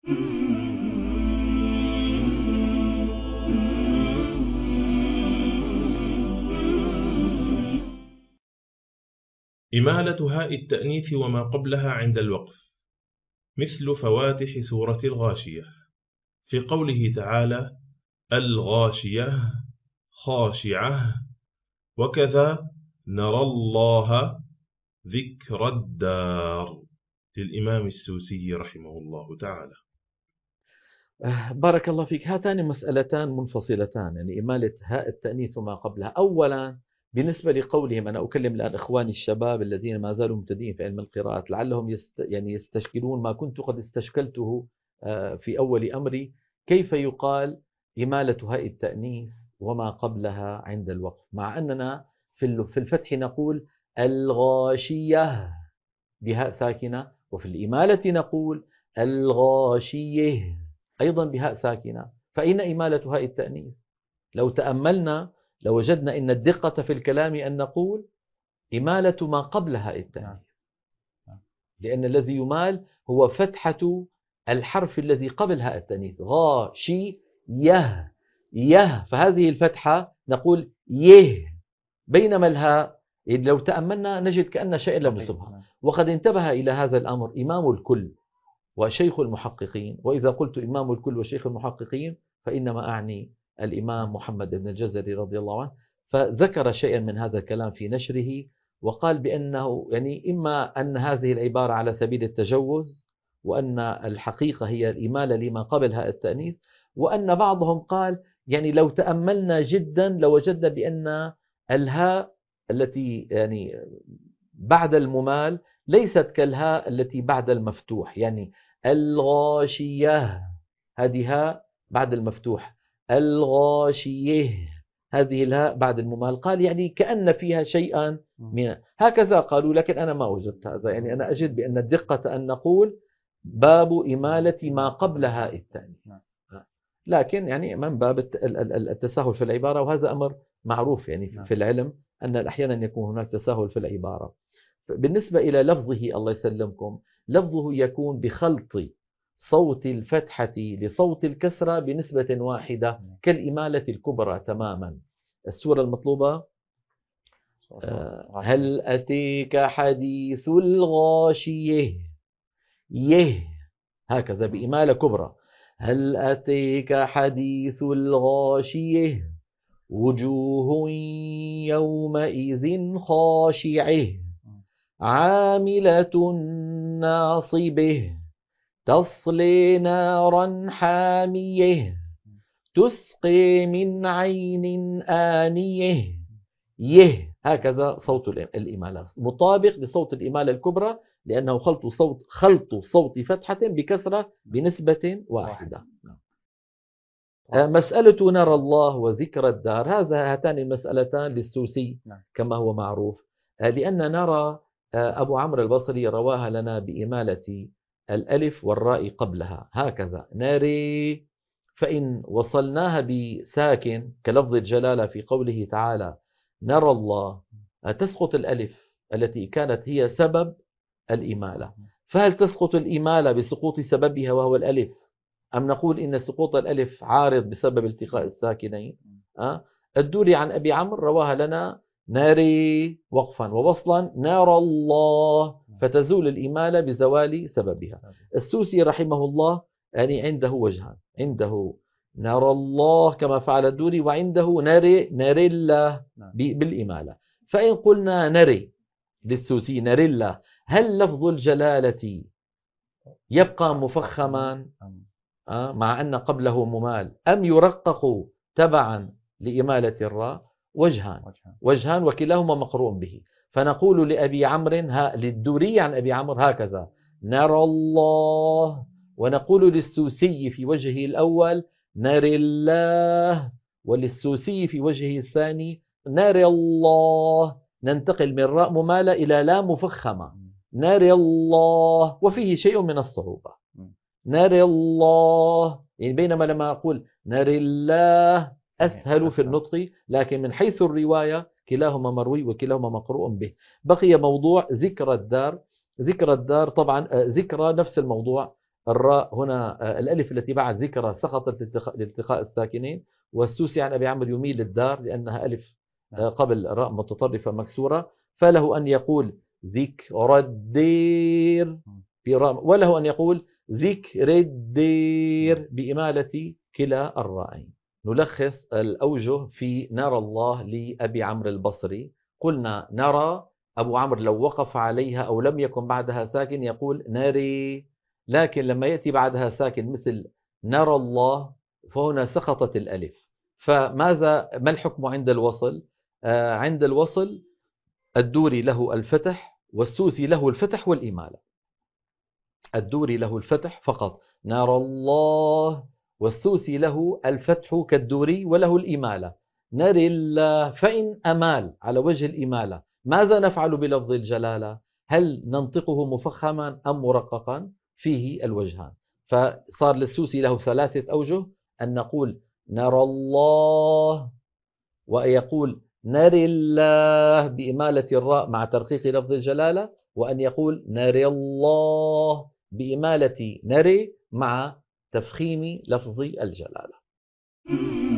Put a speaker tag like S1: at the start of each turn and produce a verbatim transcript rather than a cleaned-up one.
S1: إمالة هاء التأنيث وما قبلها عند الوقف مثل فواتح سورة الغاشية في قوله تعالى الغاشية خاشعة، وكذا نرى الله ذكر الدار للإمام السوسي رحمه الله تعالى.
S2: بارك الله فيك. هاتان مسألتان منفصلتان، يعني إمالة هاء التأنيث وما قبلها. أولا بالنسبة لقولهم، أنا أكلم الآن إخواني الشباب الذين ما زالوا مبتدئين في علم القراءات لعلهم يست يعني يستشكلون ما كنت قد استشكلته في أول أمري، كيف يقال إمالة هاء التأنيث وما قبلها عند الوقف، مع أننا في الفتح نقول الغاشية بهاء ساكنة، وفي الإمالة نقول الغاشية أيضا بهاء ساكنة، فأين إمالة هاء التأنيث؟ لو تأملنا لوجدنا إن الدقة في الكلام أن نقول إمالة ما قبل هاء التأنيث، لأن الذي يمال هو فتحة الحرف الذي قبل هاء التأنيث، غاشي يه يه، فهذه الفتحة نقول يه، بينما الهاء لو تأملنا نجد كأن شيء لم يصبها. وقد انتبه إلى هذا الأمر إمام الكل وشيخ المحققين، وإذا قلت إمام الكل وشيخ المحققين فإنما أعني الإمام محمد بن الجزري رضي الله عنه، فذكر شيئا من هذا الكلام في نشره، وقال بأنه يعني إما أن هذه العبارة على سبيل التجوز، وأن الحقيقة هي الإمالة لما قبلها التأنيث، وأن بعضهم قال يعني لو تأملنا جدا لوجدنا بأن الهاء التي يعني بعد الممال ليست كالهاء التي بعد المفتوح، يعني الغاشية هذه هاء بعد المفتوح، الغاشية هذه الهاء بعد الممال، قال يعني كأن فيها شيئا من هكذا قالوا، لكن أنا ما وجدت هذا، يعني أنا أجد بأن الدقة أن نقول باب إمالة ما قبل هاء التأنيث، لكن يعني من باب التساهل في العبارة، وهذا أمر معروف يعني في العلم أن أحيانا يكون هناك تساهل في العبارة. بالنسبة إلى لفظه الله يسلمكم، لفظه يكون بخلط صوت الفتحة لصوت الكسرة بنسبة واحدة كالإمالة الكبرى تماما. السورة المطلوبة هل أتيك حديث الغاشية، يه هكذا بإمالة كبرى، هل أتيك حديث الغاشية وجوه يومئذ خاشعة عاملة ناصبة تصلي نارا حامية تسقي من عين آنية، يه هكذا صوت الإمالة مطابق لصوت الإمالة الكبرى، لأنه خلط صوت خلط صوت فتحة بكسرة بنسبة واحدة. مسألة نرى الله وذكر الدار، هذا هاتان المسألتان للسوسي كما هو معروف، لأن نرى أبو عمرو البصري رواها لنا بإمالة الألف والراء قبلها هكذا ناري، فإن وصلناها بساكن كلفظ الجلالة في قوله تعالى نرى الله تسقط الألف التي كانت هي سبب الإمالة، فهل تسقط الإمالة بسقوط سببها وهو الألف، أم نقول إن سقوط الألف عارض بسبب التقاء الساكنين؟ أه؟ الدوري عن أبي عمرو رواها لنا ناري وقفا ووصلا نار الله، فتزول الإمالة بزوال سببها. السوسي رحمه الله يعني عنده وجهان، عنده نار الله كما فعل الدوري، وعنده ناري ناري الله بالإمالة. فإن قلنا نري للسوسي ناري الله، هل لفظ الجلالة يبقى مفخما مع أن قبله ممال، أم يرقق تبعا لإمالة الراء؟ وجهان وجهان وكلاهما مقروء به. فنقول لأبي عمرو للدوري عن أبي عمرو هكذا نرى الله، ونقول للسوسي في وجهه الأول نرى الله، وللسوسي في وجهه الثاني نرى الله، ننتقل من راء ممالة إلى لا مفخمة نرى الله، وفيه شيء من الصعوبة نرى الله، يعني بينما لما أقول نرى الله أسهل في النطق، لكن من حيث الرواية كلاهما مروي وكلاهما مقروء به. بقي موضوع ذكر الدار، ذكر الدار طبعا ذكر نفس الموضوع الراء هنا آه، الألف التي بعد ذكرى سقطت لالتقاء لالتقاء الساكنين. والسوسي عن أبي عمرو يميل للدار لأنها ألف آه، قبل راء متطرفة مكسورة، فله أن يقول ذكر الدير براء، وله أن يقول ذكر الدير بإمالة كلا الرائين. نلخص الأوجه في نرى الله لأبي عمرو البصري. قلنا نرى، أبو عمرو لو وقف عليها أو لم يكن بعدها ساكن يقول نري، لكن لما يأتي بعدها ساكن مثل نرى الله فهنا سقطت الألف. فماذا ما الحكم عند الوصل؟ آه عند الوصل الدوري له الفتح والسوسي له الفتح والإمالة. الدوري له الفتح فقط نرى الله، والسوسي له الفتح كالدوري وله الإمالة نري الله. فإن أمال على وجه الإمالة ماذا نفعل بلفظ الجلالة؟ هل ننطقه مفخما أم مرققا؟ فيه الوجهان. فصار للسوسي له ثلاثة أوجه، أن نقول نرى الله، ويقول نري الله بإمالة الراء مع ترقيق لفظ الجلالة، وأن يقول نري الله بإمالة نري مع تفخيم لفظ الجلالة.